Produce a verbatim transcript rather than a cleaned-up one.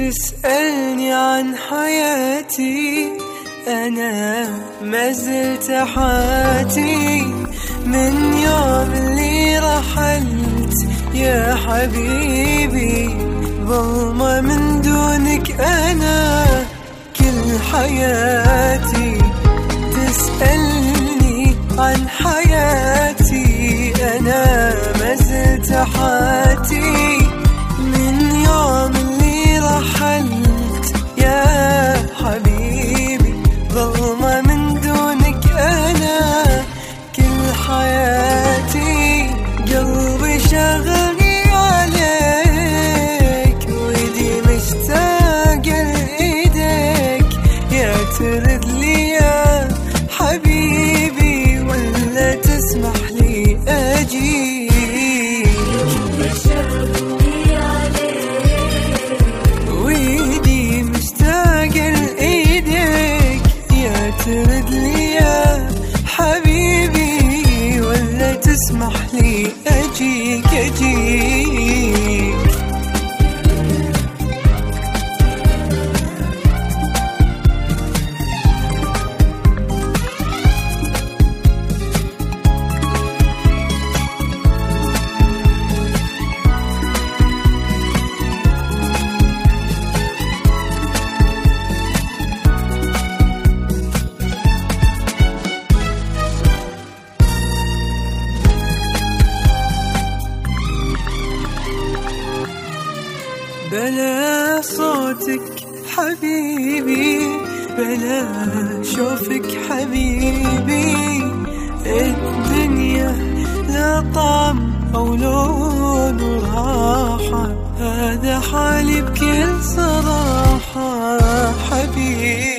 تسألني عن حياتي أنا ما زلت حياتي من يوم اللي رحلت يا حبيبي. ظلمة من دونك أنا كل حياتي. تسألني عن حياتي أنا ما زلت حياتي من يوم اللي رحلت يا حبيبي. ظلمة من دونك أنا كل حياتي. قلبي شغلي عليك ويدي مشتاق لإيديك يا ترد لي يا حبيبي ولا تسمح لي أجيك. ويدي مشتاق لإيديك يا ترد لي يا حبيبي ولا تسمح لي أجيك أجيك. بلا صوتك حبيبي بلا شوفك حبيبي. الدنيا لا طعم أو لون وراحة هذا حالي بكل صراحة حبيبي.